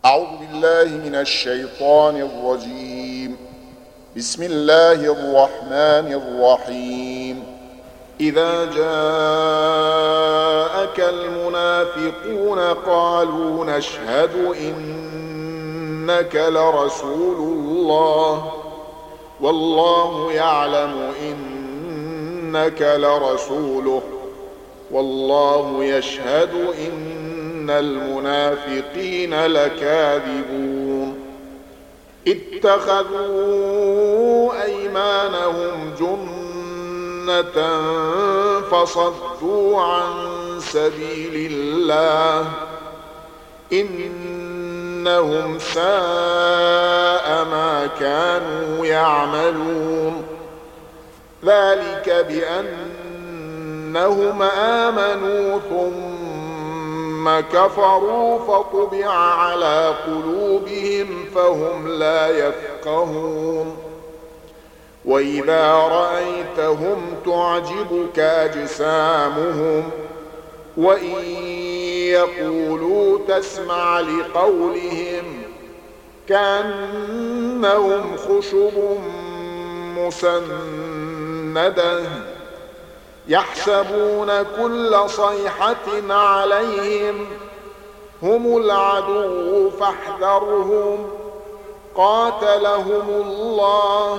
أعوذ بالله من الشيطان الرجيم. بسم الله الرحمن الرحيم. إذا جاءك المنافقون قالوا نشهد إنك لرسول الله والله يعلم إنك لرسوله والله يشهد إن المنافقين لكاذبون. اتخذوا أيمانهم جنة فصدوا عن سبيل الله إنهم ساء ما كانوا يعملون. ذلك بأنهم آمنوا ثم كفروا فطبع على قلوبهم فهم لا يفقهون. وإذا رأيتهم تعجبك أجسامهم وإن يقولوا تسمع لقولهم كأنهم خشب مسندة يحسبون كل صيحة عليهم هم العدو فاحذرهم قاتلهم الله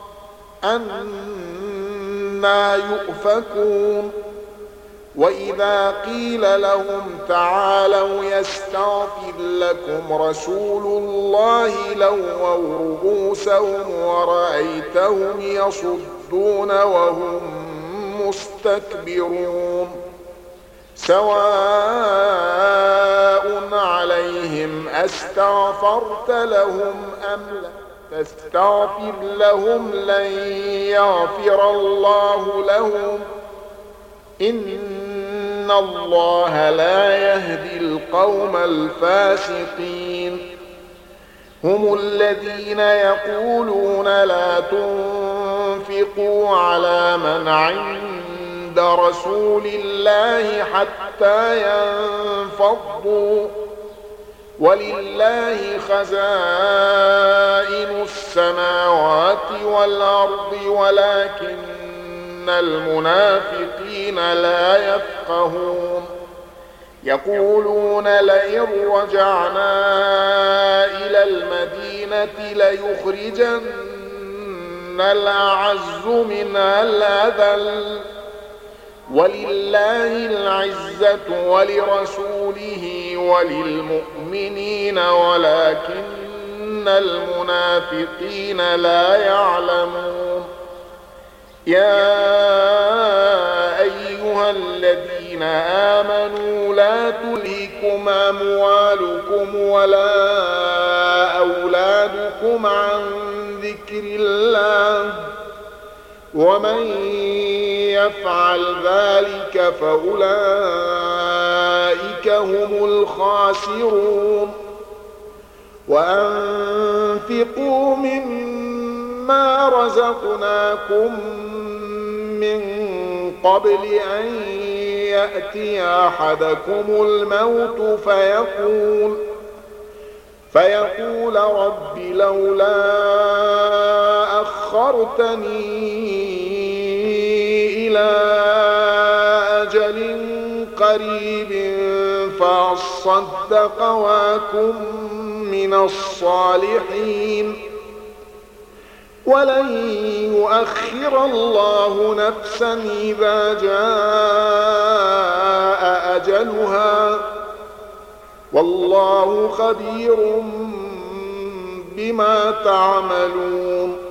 أنى يؤفكون. وإذا قيل لهم تعالوا يستغفر لكم رسول الله لووا رؤوسهم ورأيتهم يصدون وهم مستكبرون. سواء عليهم أستغفرت لهم أم لا تستغفر لهم لن يغفر الله لهم إن الله لا يهدي القوم الفاسقين. هم الذين يقولون لا تنفقوا على من عند رسول الله حتى ينفضوا ولله خزائن السماوات والأرض ولكن المنافقين لا يفقهون. يقولون لئن رجعنا إلى المدينة ليخرجن الأعز منها الأذل ولله العزة ولرسوله وللمؤمنين ولكن المنافقين لا يعلمون. يا أيها الذين آمنوا لا تلهكم أموالكم ولا أولادكم عن ذكر الله ومن يفعل ذلك فأولئك هم الخاسرون. وأنفقوا مما رزقناكم من قبل أن يأتي أحدكم الموت فيقول رب لولا أخرتني إلى أجل قريب فأصدق وأكن من الصالحين ولن يؤخر الله نفسا إذا جاء أجلها والله خبير بما تعملون.